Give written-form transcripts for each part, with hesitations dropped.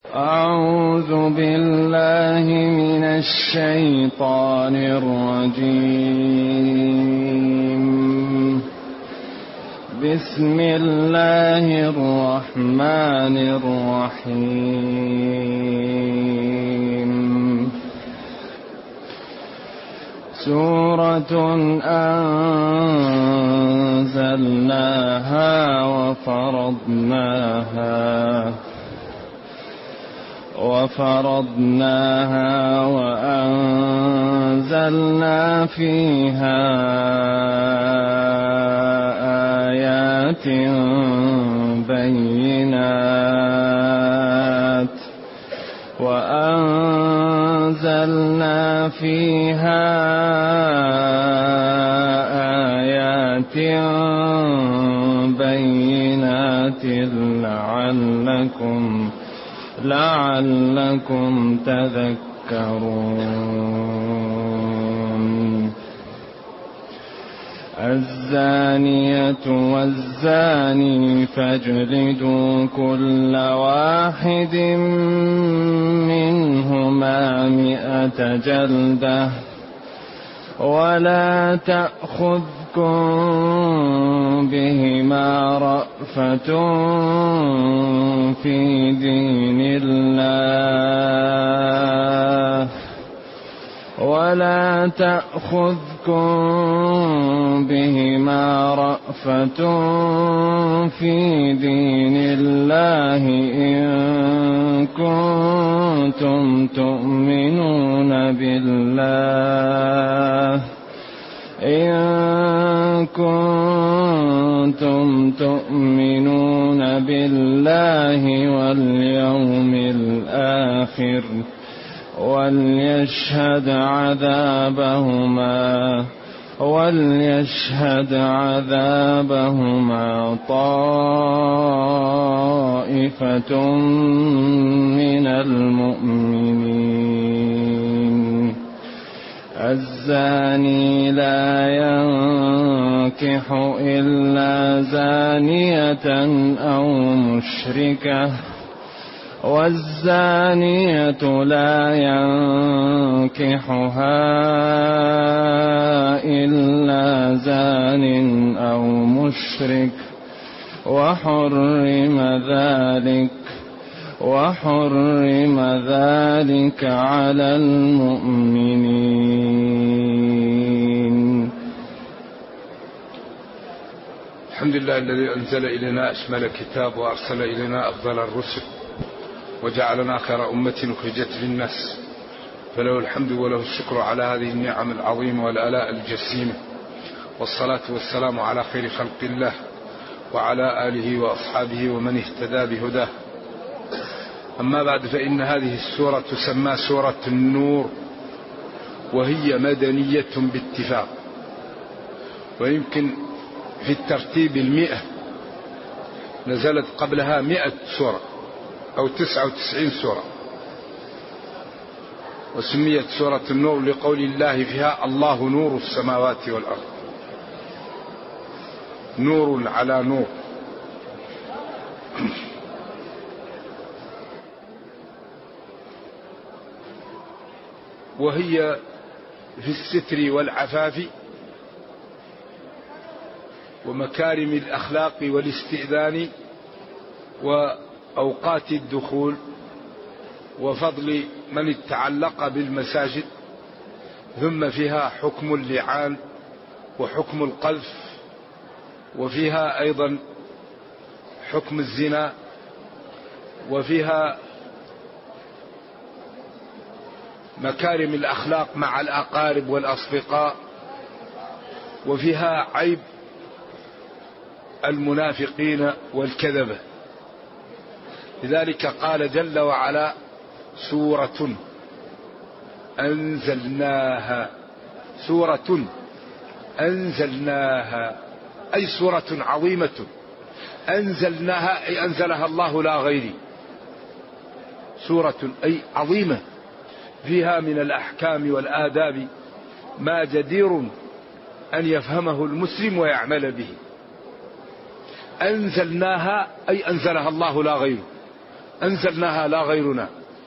أعوذ بالله من الشيطان الرجيم. بسم الله الرحمن الرحيم. سورة أنزلناها وفرضناها وأنزلنا فيها آيات بينات لعلكم تذكرون. الزانية والزاني فاجلدوا كل واحد منهما 100 جلدة ولا تأخذكم بهما رأفة في دين الله إن كنتم تؤمنون بالله واليوم الآخر وليشهد عذابهما طائفة من المؤمنين. الزاني لا ينكح إلا زانية أو مشركة والزانية لا ينكحها إلا زان أو مشرك وحرم ذلك على المؤمنين. الحمد لله الذي أنزل إلينا أشمل الكتاب وأرسل إلينا أفضل الرسل وجعلنا خير أمة أخرجت للناس، فله الحمد وله الشكر على هذه النعم العظيمة والآلاء الجسيمة، والصلاة والسلام على خير خلق الله وعلى آله وأصحابه ومن اهتدى بهداه. أما بعد، فإن هذه السورة تسمى سورة النور، وهي مدنية باتفاق، ويمكن في الترتيب 100 نزلت قبلها 100 سورة أو 99 سورة، وسميت سورة النور لقول الله فيها: الله نور السماوات والأرض. نور على نور. وهي في الستر والعفاف ومكارم الأخلاق والاستئذان وأوقات الدخول وفضل من تعلق بالمساجد. ثم فيها حكم اللعان وحكم القذف، وفيها أيضا حكم الزنا، وفيها مكارم الأخلاق مع الأقارب والأصدقاء، وفيها عيب المنافقين والكذبة. لذلك قال جل وعلا: سورة أنزلناها. سورة أنزلناها أي سورة عظيمة. أنزلناها أي أنزلها الله لا غيري. سورة أي عظيمة، فيها من الأحكام والآداب ما جدير أن يفهمه المسلم ويعمل به. أنزلناها أي أنزلها الله لا غيره. أنزلناها لا غيرنا،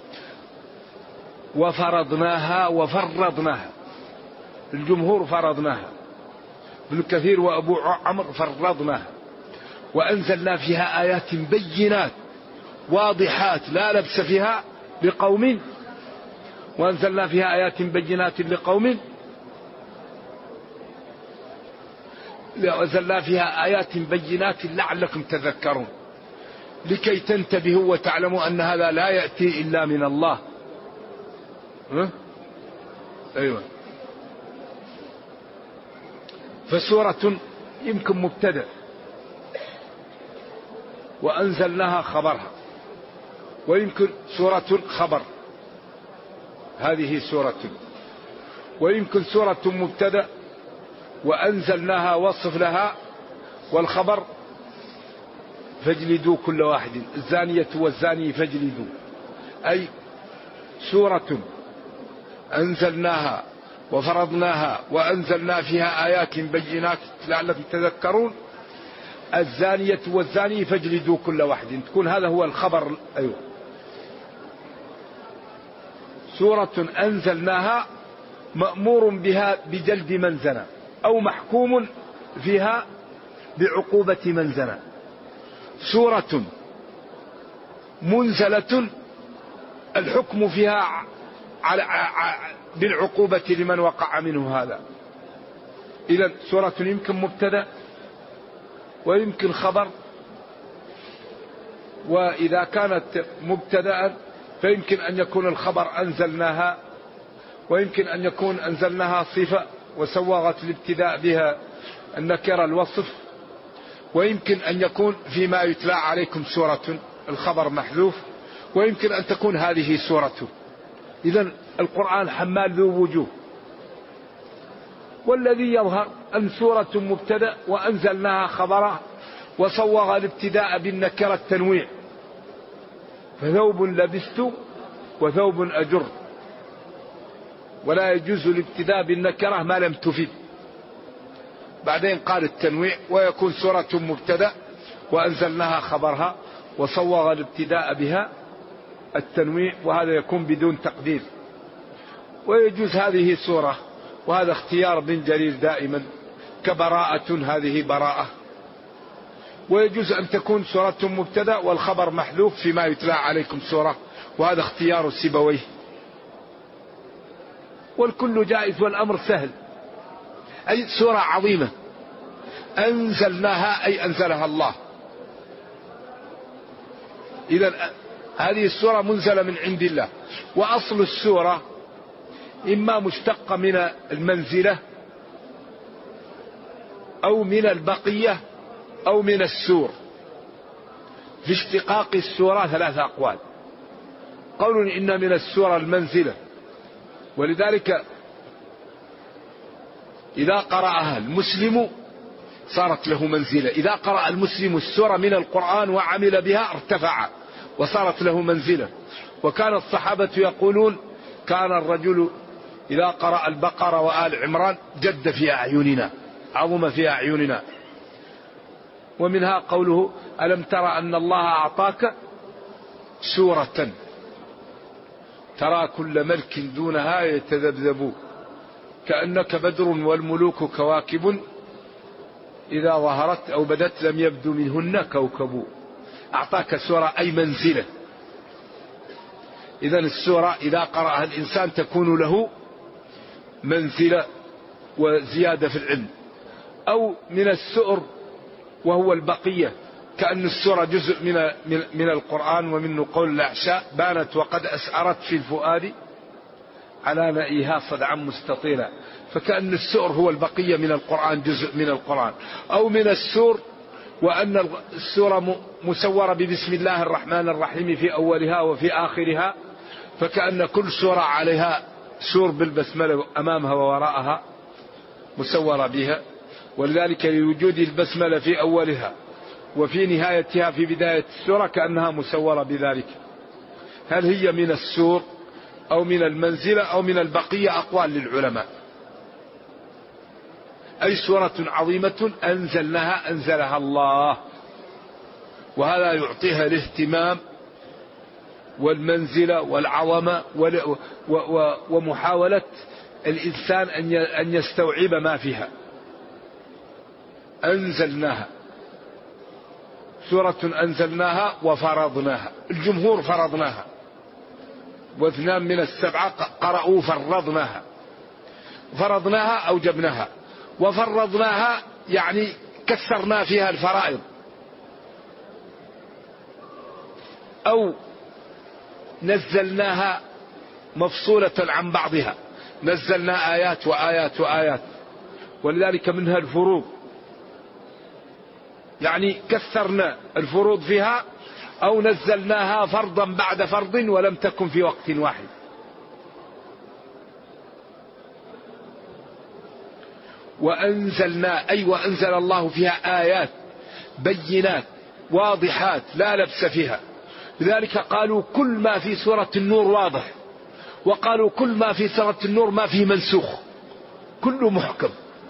وفرضناها وفرضناها، الجمهور فرضناها، ابن كثير وأبو عمرو فرضناها، وأنزلنا فيها آيات بينات واضحات لا لبس فيها لقوم، وأنزلنا فيها آيات بينات لقوم، وأنزلنا فيها آيات بينات لعلكم تذكرون، لكي تنتبهوا وتعلموا أن هذا لا يأتي إلا من الله. أيوة. فسورة يمكن مبتدأ وأنزلناها خبرها، ويمكن سورة خبر هذه سورة، ويمكن سورة مبتدأ وأنزلناها وصف لها، والخبر فاجلدوا كل واحد، الزانية والزاني فاجلدوا، أي سورة أنزلناها وفرضناها وأنزلنا فيها آيات بينات لعلكم تذكرون، الزانية والزاني فاجلدوا كل واحد، تكون هذا هو الخبر. أيوة. سورة أنزلناها مأمور بها بجلد من زنى، أو محكوم فيها بعقوبة من زنى. سورة منزلة الحكم فيها بالعقوبة لمن وقع منه هذا. إذن سورة يمكن مبتدأ ويمكن خبر، وإذا كانت مبتدأ فيمكن أن يكون الخبر أنزلناها، ويمكن أن يكون أنزلناها صفة وسوغت الابتداء بها النكرة الوصف، ويمكن أن يكون فيما يتلى عليكم سورة الخبر محذوف، ويمكن أن تكون هذه سورته. إذن القرآن حمال ذو وجوه، والذي يظهر أن سورة مبتدأ وأنزلناها خبرا وصوغ الابتداء بالنكرة التنويع، فثوب لبست وثوب أجر، ولا يجوز الابتداء بالنكرة ما لم تفد. بعدين قال التنويع، ويكون سورة مبتدأ وأنزلناها خبرها وصوغ الابتداء بها التنويع، وهذا يكون بدون تقدير. ويجوز هذه سورة، وهذا اختيار بن جرير دائما، كبراءة هذه براءة. ويجوز أن تكون سورة مبتدأ والخبر محذوف فيما يتلى عليكم سورة، وهذا اختيار سيبويه. والكل جائز والأمر سهل. أي سورة عظيمة أنزلناها أي أنزلها الله. إذن هذه السورة منزلة من عند الله. وأصل السورة إما مشتقة من المنزلة أو من البقية أو من السور. في اشتقاق السورة ثلاثة أقوال. قول إن من السورة المنزلة، ولذلك إذا قرأها المسلم صارت له منزلة. إذا قرأ المسلم السورة من القرآن وعمل بها ارتفع وصارت له منزلة. وكان الصحابة يقولون كان الرجل إذا قرأ البقرة وآل عمران جد في أعيننا، عظم في أعيننا. ومنها قوله ألم ترى أن الله أعطاك سورة ترى كل ملك دونها يتذبذب كأنك بدر والملوك كواكب إذا ظهرت أو بدت لم يبدو منهن كوكب. أعطاك سورة أي منزلة. إذن السورة إذا قرأها الإنسان تكون له منزلة وزيادة في العلم. أو من السؤر وهو البقية، كأن السورة جزء من القرآن، ومنه قول الأعشاء بانت وقد أسعرت في الفؤاد على نائها صدعا مستطيلا، فكأن السؤر هو البقية من القرآن، جزء من القرآن. أو من السور وأن السورة مسورة ببسم الله الرحمن الرحيم في أولها وفي آخرها، فكأن كل سورة عليها سور بالبسملة أمامها ووراءها مسورة بها. ولذلك لوجود البسملة في أولها وفي نهايتها في بداية السورة كأنها مسورة بذلك. هل هي من السور أو من المنزلة أو من البقية؟ أقوال للعلماء. أي سورة عظيمة أنزلناها أنزلها الله، وهذا يعطيها الاهتمام والمنزلة والعظمة ومحاولة الإنسان أن يستوعب ما فيها. أنزلناها، سورة أنزلناها وفرضناها. الجمهور فرضناها، واثنان من السبعة قرأوا فرضناها. فرضناها أوجبناها، وفرضناها يعني كسرنا فيها الفرائض، أو نزلناها مفصولة عن بعضها، نزلنا آيات وآيات وآيات، ولذلك منها الفروض، يعني كثرنا الفروض فيها، أو نزلناها فرضا بعد فرض ولم تكن في وقت واحد. وأنزلنا أي وأنزل الله فيها آيات بينات واضحات لا لبس فيها. لذلك قالوا كل ما في سورة النور واضح، وقالوا كل ما في سورة النور ما فيه منسوخ، كله محكم.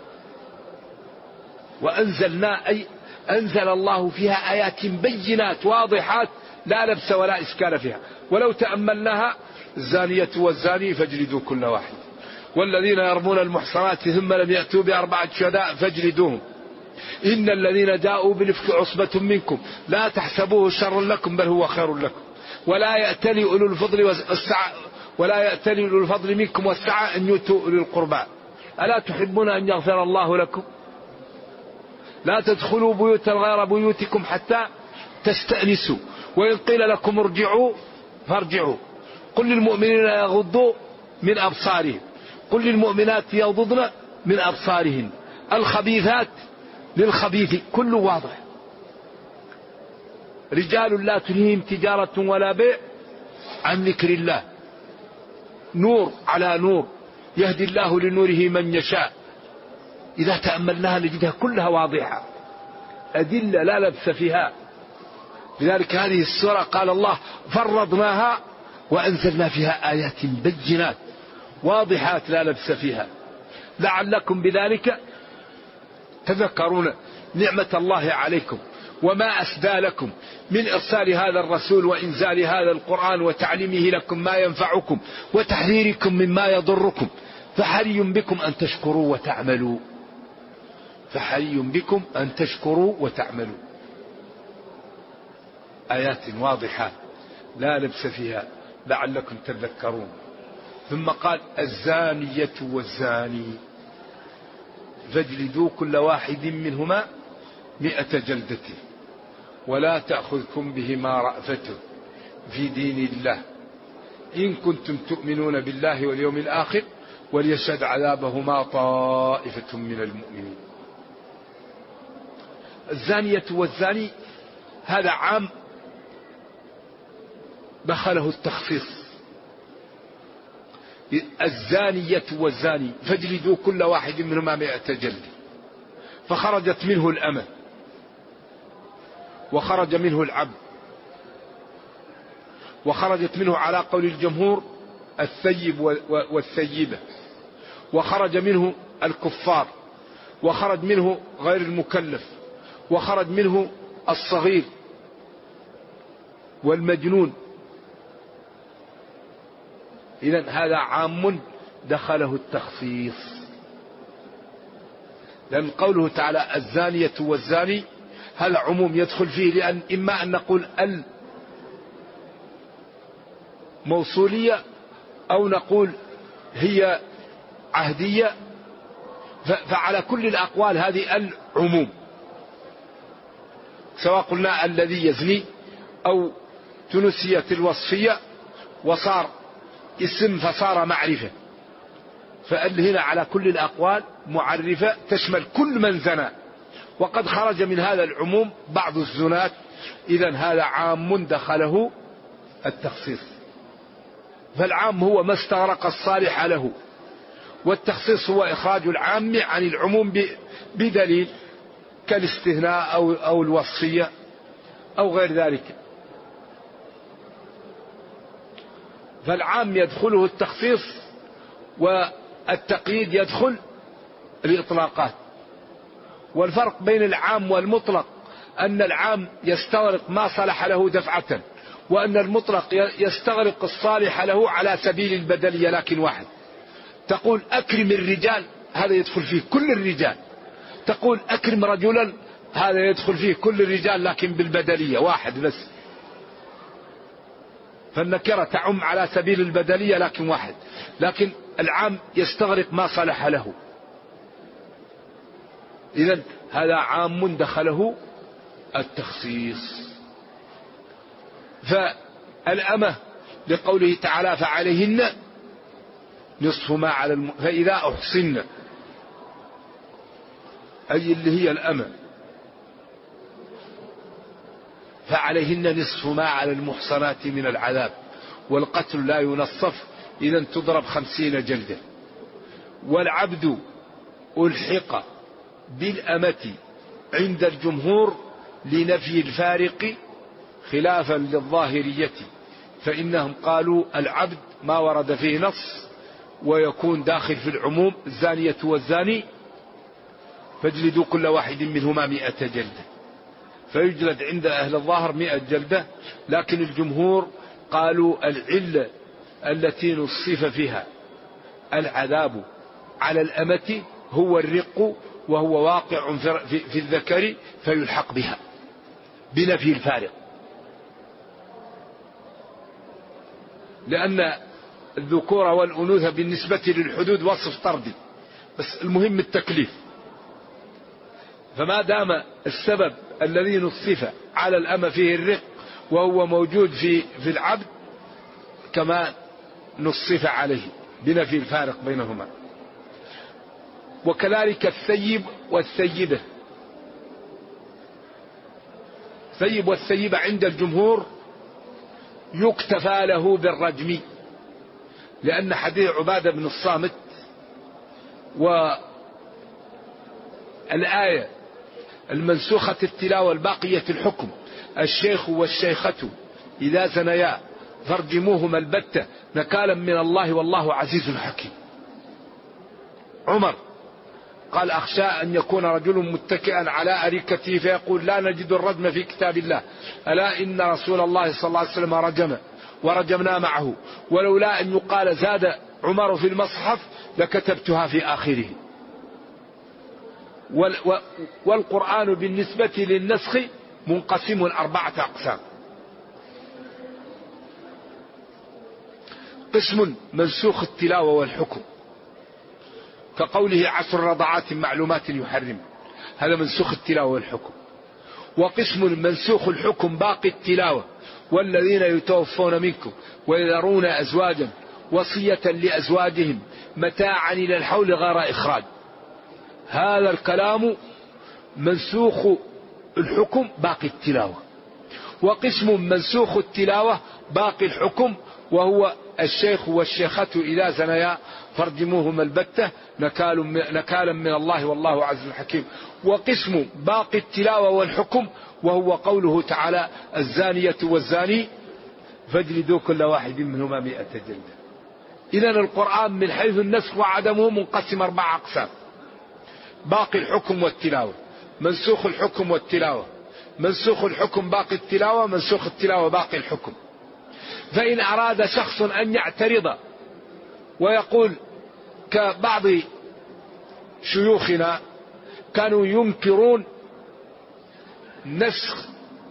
وأنزلنا أي أنزل الله فيها آيات بينات واضحات لا لبس ولا إشكال فيها. ولو تأملناها: الزانية والزاني فاجلدوا كل واحد، والذين يرمون المحصنات ثم لم يأتوا بأربعة شهداء فاجلدوهم، إن الذين جاءوا بالإفك عصبة منكم لا تحسبوه شرا لكم بل هو خير لكم، ولا يأتلي أولو الفضل والسعة ولا يأتلي أولو الفضل منكم والسعة أن يؤتوا أولي القربى، ألا تحبون أن يغفر الله لكم؟ لا تدخلوا بيوتا غير بيوتكم حتى تستأنسوا، وإن قيل لكم ارجعوا فارجعوا، قل للمؤمنين يغضوا من أبصارهم، قل للمؤمنات يغضضن من أبصارهن، الخبيثات للخبيث، كله واضح. رجال لا تلهيهم تجارة ولا بيع عن ذكر الله، نور على نور، يهدي الله لنوره من يشاء. إذا تأملناها نجدها كلها واضحة، أدلة لا لبس فيها. لذلك هذه السورة قال الله: فرضناها وأنزلنا فيها آيات بينات واضحات لا لبس فيها، لعلكم بذلك تذكرون نعمة الله عليكم وما أسدى لكم من إرسال هذا الرسول وإنزال هذا القرآن وتعليمه لكم ما ينفعكم وتحذيركم مما يضركم، فحري بكم أن تشكروا وتعملوا، فحري بكم أن تشكروا وتعملوا. آيات واضحة لا لبس فيها لعلكم تذكرون. ثم قال: الزانية والزاني فاجلدوا كل واحد منهما 100 جلدة ولا تأخذكم بهما رأفة في دين الله إن كنتم تؤمنون بالله واليوم الآخر وليشهد عذابهما طائفة من المؤمنين. الزانية والزاني هذا عام دخله التخصيص. الزانية والزاني فاجلدوا كل واحد منهما 100 جلدة، فخرجت منه الأمة وخرج منه العبد، وخرجت منه على قول الجمهور الثيب والثيبة، وخرج منه الكفار، وخرج منه غير المكلف، وخرج منه الصغير والمجنون. إذن هذا عام دخله التخصيص، لأن قوله تعالى الزانية والزاني هذا عموم يدخل فيه، لأن إما أن نقول الموصولية أو نقول هي عهدية، فعلى كل الأقوال هذه العموم، سواء قلنا الذي يزني أو تنسيت الوصفية وصار اسم فصار معرفة، فهنا على كل الأقوال معرفة تشمل كل من زنى، وقد خرج من هذا العموم بعض الزنات. إذن هذا عام دخله التخصيص، فالعام هو ما استغرق الصالح له، والتخصيص هو إخراج العام عن العموم بدليل كالاستثناء أو الوصفية أو غير ذلك. فالعام يدخله التخصيص، والتقييد يدخل الإطلاقات. والفرق بين العام والمطلق أن العام يستغرق ما صلح له دفعة، وأن المطلق يستغرق الصالح له على سبيل البدلية لكن واحد. تقول أكرم الرجال، هذا يدخل فيه كل الرجال. تقول أكرم رجلا، هذا يدخل فيه كل الرجال لكن بالبدلية واحد بس. فالنكرة تعم على سبيل البدلية لكن واحد، لكن العام يستغرق ما صلح له. إذن هذا عام دخله التخصيص. فالأمة لقوله تعالى فعليهن نصف ما على فإذا أحصن، أي اللي هي الأمة، فعليهن نصف ما على المحصنات من العذاب، والقتل لا ينصف، إذا تضرب 50 جلدة. والعبد ألحق بالأمة عند الجمهور لنفي الفارق خلافا للظاهرية، فإنهم قالوا العبد ما ورد فيه نص ويكون داخل في العموم، الزانية والزاني فاجلدوا كل واحد منهما 100 جلدة، فيجلد عند أهل الظاهر 100 جلدة. لكن الجمهور قالوا العلة التي نصف فيها العذاب على الأمة هو الرق، وهو واقع في الذكر فيلحق بها بنفي الفارق، لأن الذكور والأنوثة بالنسبة للحدود وصف طردي، بس المهم التكليف. فما دام السبب الذي نصف على الأمة فيه الرق وهو موجود في العبد كما نصف عليه بنفي الفارق بينهما. وكذلك الثيب والثيبة. الثيب والثيبة عند الجمهور يكتفى له بالرجم، لأن حديث عبادة بن الصامت والآية المنسوخة التلاوة الباقية الحكم الشيخ والشيخة إذا زنيا فارجموهما البتة نكالا من الله والله عزيز حكيم. عمر قال أخشى أن يكون رجل متكئا على أريكته فيقول لا نجد الرجم في كتاب الله، ألا إن رسول الله صلى الله عليه وسلم رجم ورجمنا معه، ولولا أن يقال زاد عمر في المصحف لكتبتها في آخره. والقرآن بالنسبة للنسخ منقسم 4 أقسام. قسم منسوخ التلاوة والحكم كقوله 10 رضعات معلومات يحرم، هذا منسوخ التلاوة والحكم. وقسم منسوخ الحكم باقي التلاوة، والذين يتوفون منكم ويذرون أزواجا وصية لأزواجهم متاعا إلى الحول غير إخراج، هذا الكلام منسوخ الحكم باقي التلاوة. وقسم منسوخ التلاوة باقي الحكم، وهو الشيخ والشيخة إذا زنيا فارجموهما البتة نكالا من الله والله عزيز حكيم. وقسم باقي التلاوة والحكم وهو قوله تعالى الزانية والزاني فاجلدوا كل واحد منهما 100 جلدة. إذن القرآن من حيث النسخ وعدمه منقسم 4 أقسام: باقي الحكم والتلاوة، منسوخ الحكم والتلاوة، منسوخ الحكم باقي التلاوة، منسوخ التلاوة باقي الحكم. فإن أراد شخص أن يعترض ويقول كبعض شيوخنا كانوا ينكرون نسخ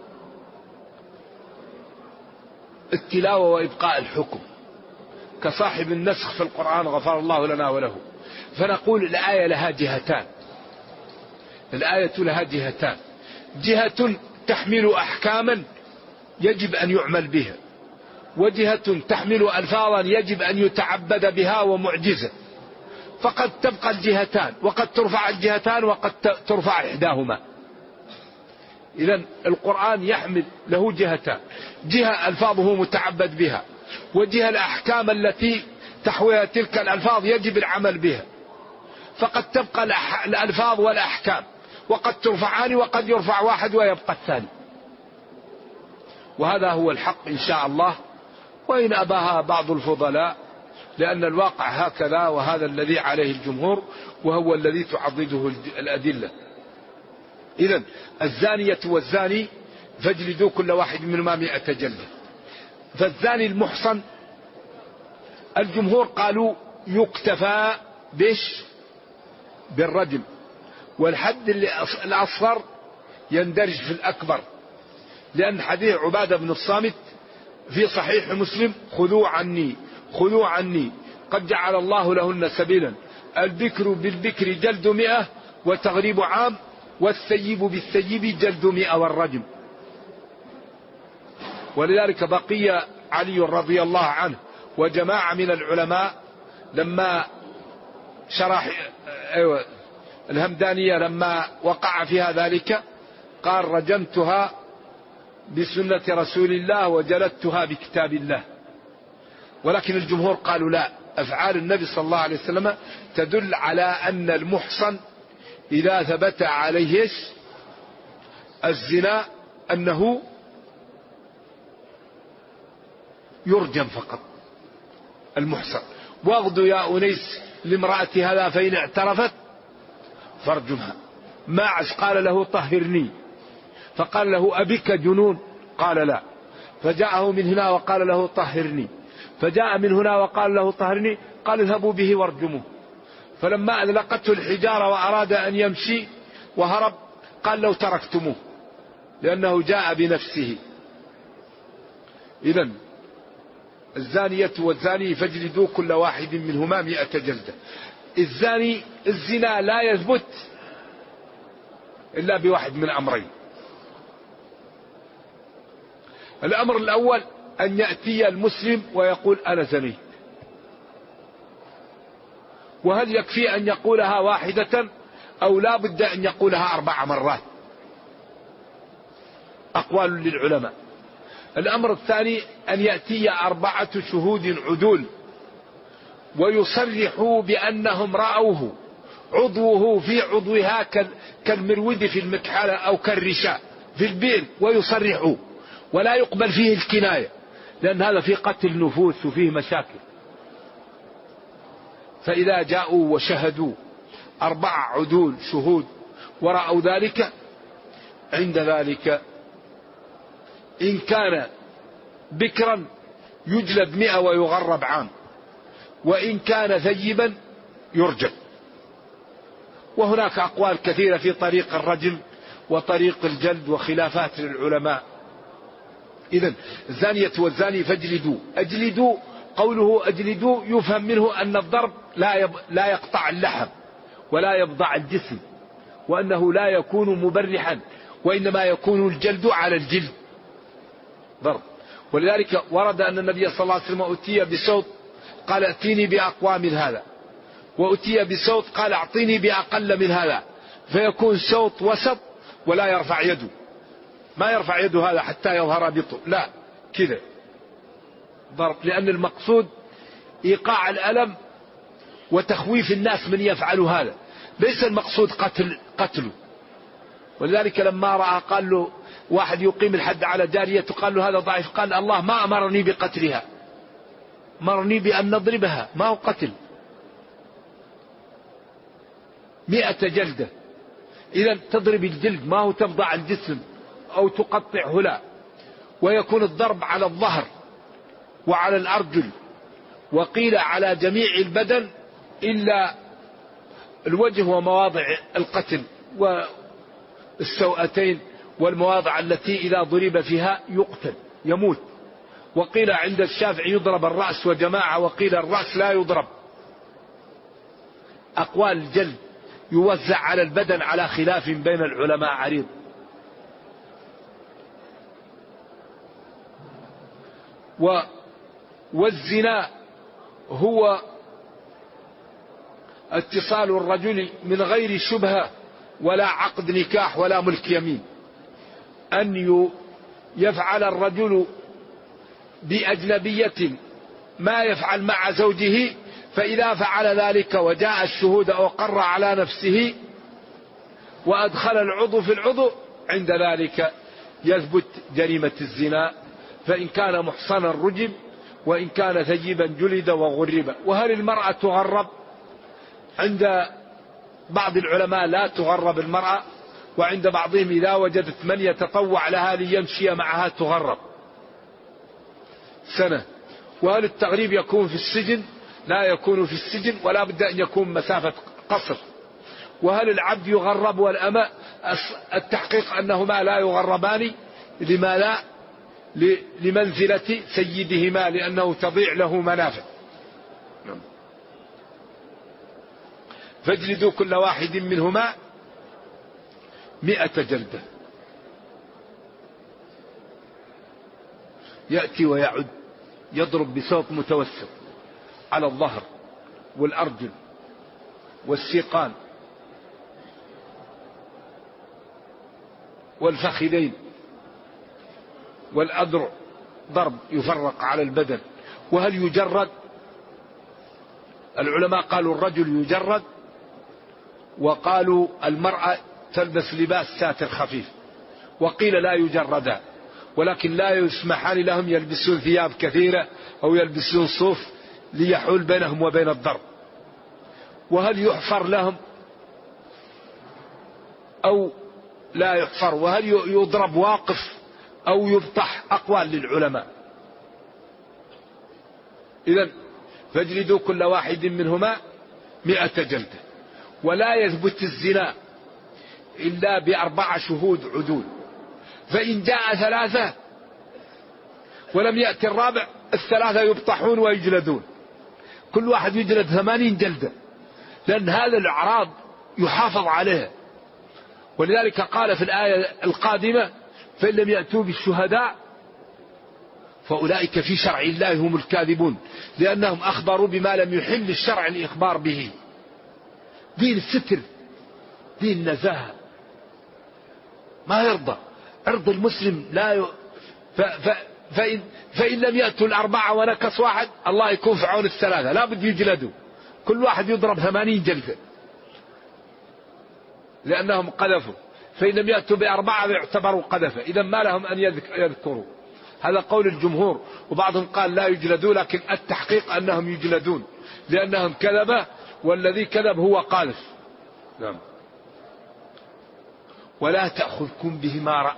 التلاوة وإبقاء الحكم كصاحب النسخ في القرآن غفر الله لنا وله، فنقول الآية لها جهتان. الآية لها جهتان: جهة تحمل أحكاما يجب أن يعمل بها، وجهة تحمل ألفاظا يجب أن يتعبد بها ومعجزة، فقد تبقى الجهتان، وقد ترفع الجهتان وقد ترفع إحداهما. إذن القرآن يحمل له جهتان: جهة ألفاظه متعبد بها، وجهة الأحكام التي تحويها تلك الألفاظ يجب العمل بها، فقد تبقى الألفاظ والأحكام، وقد ترفعان وقد يرفع واحد ويبقى الثاني. وهذا هو الحق إن شاء الله، وإن أباها بعض الفضلاء، لأن الواقع هكذا، وهذا الذي عليه الجمهور وهو الذي تعضده الأدلة. إذن الزانية والزاني فاجلدوا كل واحد منهما 100 جلدة. فالزاني المحصن الجمهور قالوا يكتفى بالرجم، والحد الأصغر يندرج في الأكبر، لأن حديث عبادة بن الصامت في صحيح مسلم: خذوا عني قد جعل الله لهن سبيلا، البكر بالبكر جلد 100 وتغريب عام، والثيب بالثيب جلد 100 والرجم. ولذلك بقي علي رضي الله عنه وجماعة من العلماء لما شرح الهمدانية لما وقع فيها ذلك قال: رجمتها بسنة رسول الله وجلدتها بكتاب الله. ولكن الجمهور قالوا لا، أفعال النبي صلى الله عليه وسلم تدل على أن المحصن إذا ثبت عليه الزنا أنه يرجم فقط المحصن. واغدوا يا أنيس لامرأة هذا فإن اعترفت فارجمها. ماعز قال له: طهرني، فقال له: أبك جنون؟ قال: لا. فجاءه من هنا وقال له: طهرني، فجاء من هنا وقال له: طهرني، قال: اذهبوا به وارجموه. فلما أذلقته الحجارة وأراد أن يمشي وهرب قال: لو تركتموه، لأنه جاء بنفسه. إذن الزانية والزاني فاجلدوا كل واحد منهما 100 جلدة. الزنا لا يثبت إلا بواحد من أمرين: الأمر الأول أن يأتي المسلم ويقول: أنا زنيت. وهل يكفي أن يقولها واحدة أو لا بد أن يقولها 4 مرات؟ أقوال للعلماء. الأمر الثاني أن يأتي 4 شهود عدول ويصرحوا بأنهم رأوه عضوه في عضوها كالمرود في المكحلة أو كالرشاء في البئر، ويصرحوا، ولا يقبل فيه الكناية، لأن هذا فيه قتل نفوس وفيه مشاكل. فإذا جاءوا وشهدوا 4 عدول شهود ورأوا ذلك، عند ذلك إن كان بكرا يجلد 100 ويغرب عام، وإن كان ثيبا يرجم. وهناك أقوال كثيرة في طريق الرجم وطريق الجلد وخلافات للعلماء. إذن الزانية والزاني فاجلدوا. أجلدوا، قوله أجلدوا يفهم منه أن الضرب لا يقطع اللحم ولا يبضع الجسم، وأنه لا يكون مبرحا، وإنما يكون الجلد على الجلد ضرب. ولذلك ورد أن النبي صلى الله عليه وسلم أتي بصوت قال: ائتيني بأقوى من هذا، وأتي بصوت قال: أعطيني بأقل من هذا، فيكون صوت وسط ولا يرفع يده، ما يرفع يده هذا حتى يظهر بطء، لا كذا ضرب، لأن المقصود إيقاع الألم وتخويف الناس من يفعلوا هذا، ليس المقصود قتله. ولذلك لما رأى قال له واحد يقيم الحد على جارية قال له هذا ضعيف، قال: الله ما أمرني بقتلها، أمرني بأن نضربها، ما هو قتل. 100 جلدة. إذا تضرب الجلد، ما هو تفضع الجسم أو تقطعه، لا. ويكون الضرب على الظهر وعلى الأرجل، وقيل على جميع البدن إلا الوجه ومواضع القتل والسوأتين والمواضع التي إذا ضرب فيها يقتل يموت. وقيل عند الشافعي يضرب الرأس وجماعة، وقيل الرأس لا يضرب. أقوال الجلد يوزع على البدن على خلاف بين العلماء عريض. والزنا هو اتصال الرجل من غير شبهة ولا عقد نكاح ولا ملك يمين، أن يفعل الرجل بأجنبية ما يفعل مع زوجه، فإذا فعل ذلك وجاء الشهود أقر على نفسه وأدخل العضو في العضو، عند ذلك يثبت جريمة الزنا، فإن كان محصنا رجم، وإن كان ثيبا جلد وغرب. وهل المرأة تغرب؟ عند بعض العلماء لا تغرب المرأة، وعند بعضهم إذا وجدت من يتطوع لها ليمشي معها تغرب. سنة. وهل التغريب يكون في السجن؟ لا يكون في السجن، ولا بد أن يكون مسافة قصر. وهل العبد يغرب والأمة؟ التحقيق أنهما لا يغربان. لما لا؟ لمنزلة سيدهما، لأنه تضيع له منافع. فاجلدوا كل واحد منهما 100 جلدة. يأتي ويعد يضرب بصوت متوسط على الظهر والأرجل والسيقان والفخذين والأذرع، ضرب يفرق على البدن. وهل يجرد؟ العلماء قالوا الرجل يجرد، وقالوا المرأة تلبس لباس ساتر خفيف، وقيل لا يجردا، ولكن لا يسمحان لهم يلبسون ثياب كثيرة أو يلبسون صوف ليحول بينهم وبين الضرب. وهل يحفر لهم أو لا يحفر؟ وهل يضرب واقف أو يبطح؟ أقوال للعلماء. إذن فاجلدوا كل واحد منهما 100 جلدة. ولا يثبت الزنا إلا ب4 شهود عدول، فإن جاء 3 ولم يأتي الرابع، ال3 يبطحون ويجلدون، كل واحد يجلد 80 جلدة، لأن هذا الأعراض يحافظ عليها. ولذلك قال في الآية القادمة: فإن لم يأتوا بالشهداء فأولئك في شرع الله هم الكاذبون، لأنهم أخبروا بما لم يحل الشرع الإخبار به. دين الستر، دين نزاهة، ما يرضى عرض المسلم. لا فإن لم يأتوا 4 ونكس واحد، الله يكون في عون ال3، لا بد يجلدوا، كل واحد يضرب 80 جلدة لأنهم قذفوا. فإن لم يأتوا ب4 يعتبروا قذفة، إذا ما لهم أن يذكروا. هذا قول الجمهور، وبعضهم قال لا يجلدوا، لكن التحقيق أنهم يجلدون لأنهم كذبة، والذي كذب هو قاذف. نعم. ولا تأخذكم بهما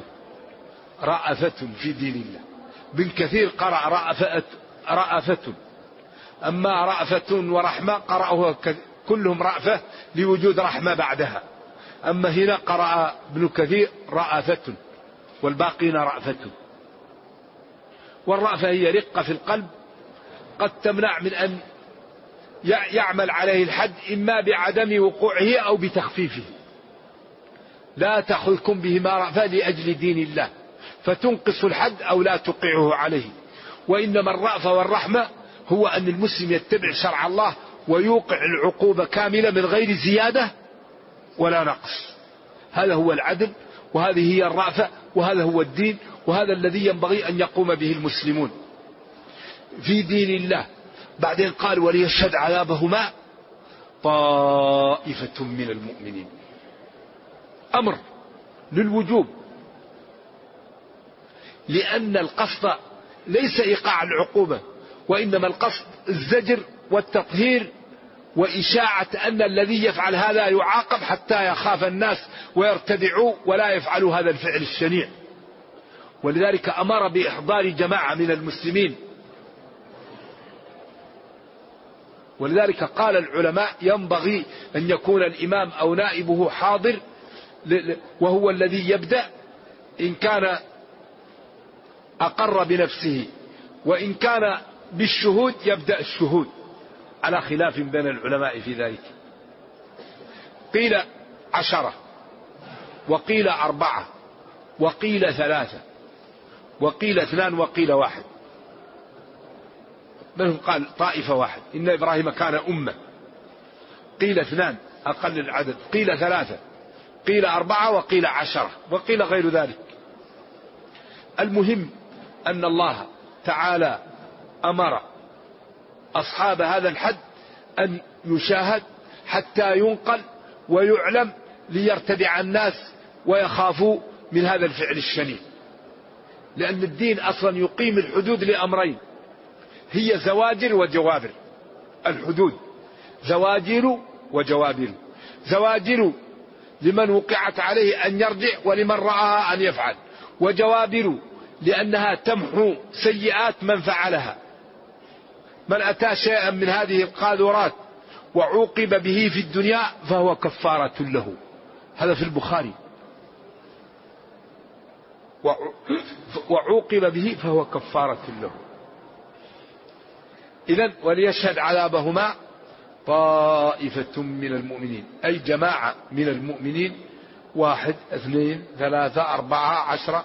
رأفة في دين الله. بن كثير قرأ رأفة، أما رأفة ورحمة قرأه كلهم رأفة لوجود رحمة بعدها. أما هنا قرأ ابن كثير رأفة والباقين رأفة. والرأفة هي رقة في القلب قد تمنع من أن يعمل عليه الحد، إما بعدم وقوعه أو بتخفيفه. لا تأخذكم بهما رأفة لأجل دين الله فتنقص الحد أو لا تقعه عليه. وإنما الرأفة والرحمة هو أن المسلم يتبع شرع الله ويوقع العقوبة كاملة من غير زيادة ولا نقص. هذا هو العدل، وهذه هي الرأفة، وهذا هو الدين، وهذا الذي ينبغي أن يقوم به المسلمون في دين الله. بعدين قال: وليشهد عذابهما طائفة من المؤمنين. أمر للوجوب، لأن القصد ليس إيقاع العقوبة، وإنما القصد الزجر والتطهير وإشاعة أن الذي يفعل هذا يعاقب حتى يخاف الناس ويرتدعوا ولا يفعلوا هذا الفعل الشنيع. ولذلك أمر بإحضار جماعة من المسلمين. ولذلك قال العلماء: ينبغي أن يكون الإمام أو نائبه حاضر، وهو الذي يبدأ إن كان أقر بنفسه، وإن كان بالشهود يبدأ الشهود، على خلاف بين العلماء في ذلك. قيل 10 وقيل 4 وقيل 3 وقيل 2 وقيل 1. منهم قال طائفة 1، إن إبراهيم كان أمة. قيل 2 أقل العدد، قيل 3، قيل 4 وقيل 10 وقيل غير ذلك. المهم أن الله تعالى أمر أصحاب هذا الحد أن يشاهد حتى ينقل ويعلم، ليرتدع الناس ويخافوا من هذا الفعل الشنيع. لأن الدين أصلا يقيم الحدود لأمرين، هي زواجر وجوابر. الحدود زواجر وجوابر. زواجر لمن وقعت عليه أن يرجع ولمن رآها أن يفعل، وجوابر لأنها تمحو سيئات من فعلها. من أتى شيئا من هذه القاذورات وعوقب به في الدنيا فهو كفارة له. هذا في البخاري. وعوقب به فهو كفارة له. إذن وليشهد عذابهما طائفة من المؤمنين، أي جماعة من المؤمنين، 1 2 3 4 10.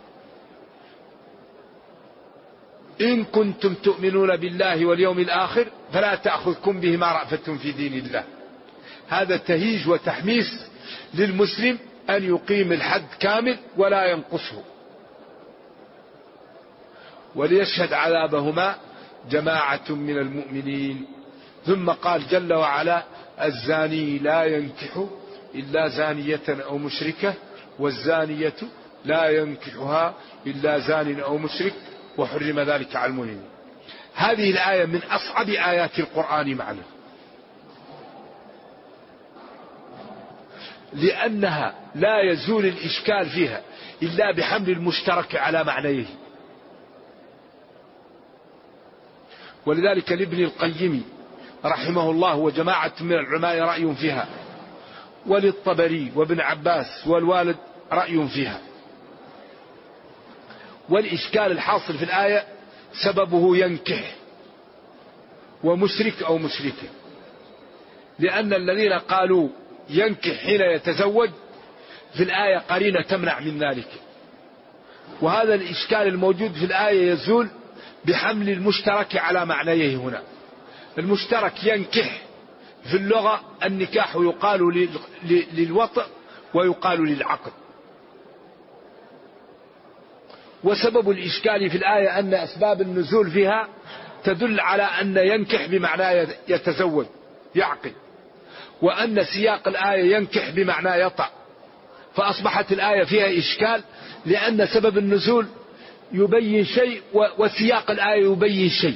إن كنتم تؤمنون بالله واليوم الآخر فلا تأخذكم بهما رأفة في دين الله. هذا تهيج وتحميس للمسلم أن يقيم الحد كامل ولا ينقصه. وليشهد عذابهما جماعة من المؤمنين. ثم قال جل وعلا: الزاني لا ينكح إلا زانية أو مشركة، والزانية لا ينكحها إلا زان أو مشرك، وحرم ذلك على المؤمنين. هذه الآية من أصعب آيات القرآن معنا، لأنها لا يزول الإشكال فيها إلا بحمل المشترك على معنيه. ولذلك لابن القيم رحمه الله وجماعة من العلماء رأي فيها، وللطبري وابن عباس والوالد رأي فيها. والإشكال الحاصل في الآية سببه ينكح ومشرك أو مشركة، لأن الذين قالوا ينكح حين يتزوج في الآية قرينة تمنع من ذلك. وهذا الإشكال الموجود في الآية يزول بحمل المشترك على معنيه هنا. المشترك ينكح في اللغة النكاح يقال للوطء ويقال للعقد. وسبب الإشكال في الآية أن أسباب النزول فيها تدل على أن ينكح بمعنى يتزوج يعقد، وأن سياق الآية ينكح بمعنى يطأ، فأصبحت الآية فيها إشكال، لأن سبب النزول يبين شيء وسياق الآية يبين شيء.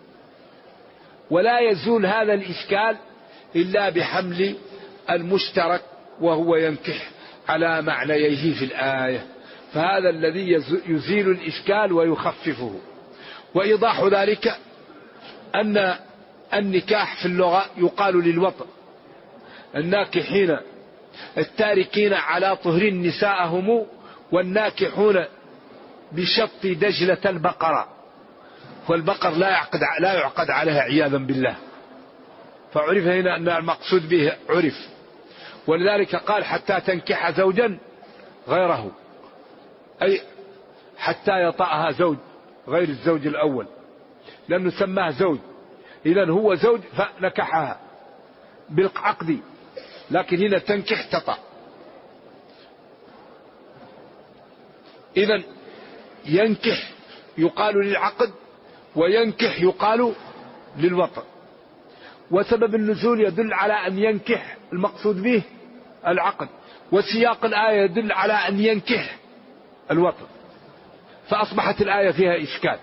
ولا يزول هذا الإشكال إلا بحمل المشترك وهو ينكح على معنيه في الآية. فهذا الذي يزيل الإشكال ويخففه. وإيضاح ذلك أن النكاح في اللغة يقال للوطء. الناكحين التاركين على طهر نساءهم، والناكحون بشط دجلة البقرة. والبقر لا يعقد عليها عياذا بالله، فعرف هنا أن المقصود به عرف. ولذلك قال حتى تنكح زوجا غيره، أي حتى يطأها زوج غير الزوج الأول، لأنه سماه زوج. إذن هو زوج فنكحها بالعقد، لكن هنا تنكح تطأ. إذن ينكح يقال للعقد، وينكح يقال للوطء. وسبب النزول يدل على أن ينكح المقصود به العقد، وسياق الآية يدل على أن ينكح الوطء، فأصبحت الآية فيها إشكال.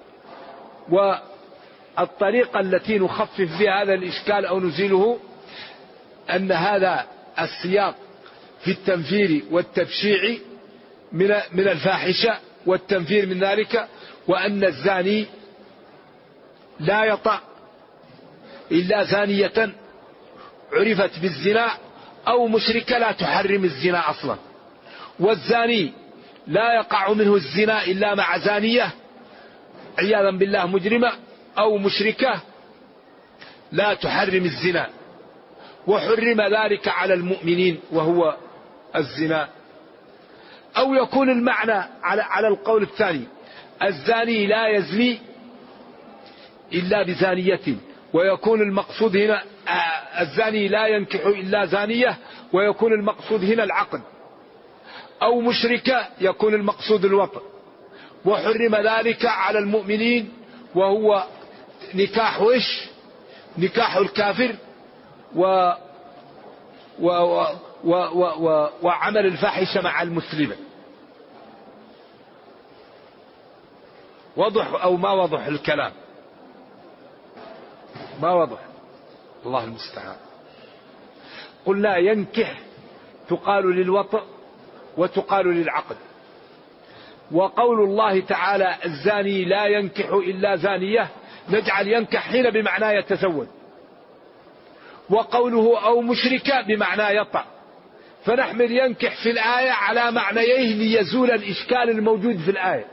والطريقة التي نخفف بها هذا الإشكال أو نزيله أن هذا السياق في التنفير والتبشيع من الفاحشة والتنفير من ذلك، وأن الزاني لا يطأ إلا زانية عرفت بالزنا أو مشركة لا تحرم الزنا أصلا. والزاني لا يقع منه الزنا إلا مع زانية عياذا بالله مجرمة أو مشركة لا تحرم الزنا، وحرم ذلك على المؤمنين وهو الزنا. أو يكون المعنى على القول الثاني: الزاني لا يزني إلا بزانية، ويكون المقصود هنا الزاني لا ينكح إلا زانية، ويكون المقصود هنا العقد. أو مشركة يكون المقصود الوطء، وحرم ذلك على المؤمنين وهو نكاح نكاح الكافر وعمل الفاحشة مع المسلمة. وضح أو ما وضح الكلام؟ ما وضح، الله المستعان. قلنا ينكح تقال للوطء وتقال للعقد. وقول الله تعالى الزاني لا ينكح إلا زانية، نجعل ينكح هنا بمعنى يتزوج، وقوله أو مشركة بمعنى يطأ، فنحمل ينكح في الآية على معنييه ليزول الإشكال الموجود في الآية.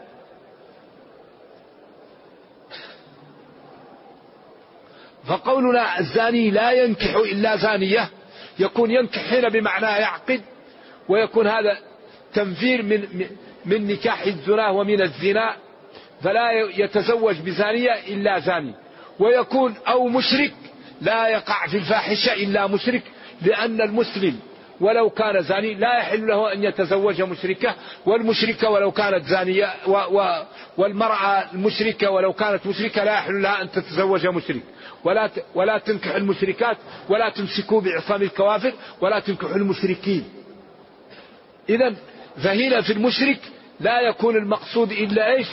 فقولنا الزاني لا ينكح إلا زانية يكون ينكح هنا بمعنى يعقد، ويكون هذا تنفير من نكاح الزنا ومن الزنا، فلا يتزوج بزانية إلا زاني. ويكون أو مشرك، لا يقع في الفاحشة إلا مشرك، لأن المسلم ولو كان زاني لا يحل له أن يتزوج مشركة، والمشركة ولو كانت زانية والمرأة المشركة ولو كانت مشركة لا يحل لها أن تتزوج مشرك. ولا تنكح المشركات، ولا تمسكوا بعصام الكوافر، ولا تنكحوا المشركين. إذن فهنا في المشرك لا يكون المقصود إلا إيش؟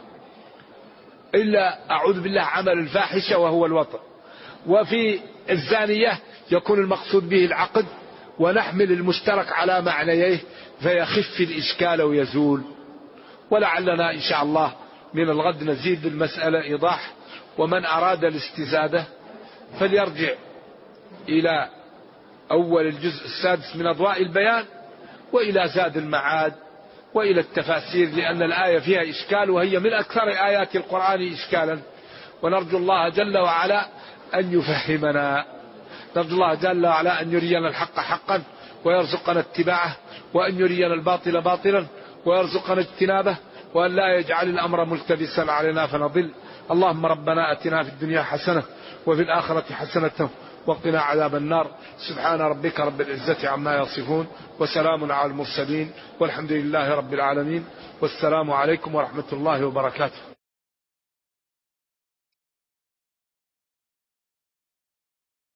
إلا أعوذ بالله عمل الفاحشة وهو الوطن. وفي الزانية يكون المقصود به العقد، ونحمل المشترك على معنيه فيخف الإشكال ويزول. ولعلنا إن شاء الله من الغد نزيد المسألة إيضاح. ومن أراد الاستزادة فليرجع إلى أول الجزء السادس من أضواء البيان، وإلى زاد المعاد، وإلى التفاسير، لأن الآية فيها إشكال، وهي من أكثر آيات القرآن إشكالا. ونرجو الله جل وعلا أن يفهمنا، نرجو الله جل وعلا أن يرينا الحق حقا ويرزقنا اتباعه، وأن يرينا الباطل باطلا ويرزقنا اجتنابه، وأن لا يجعل الأمر ملتبسا علينا فنضل. اللهم ربنا أتنا في الدنيا حسنة وفي الآخرة حسنة وقنا عذاب النار. سبحان ربك رب العزة عما يصفون، وسلام على المرسلين، والحمد لله رب العالمين، والسلام عليكم ورحمة الله وبركاته.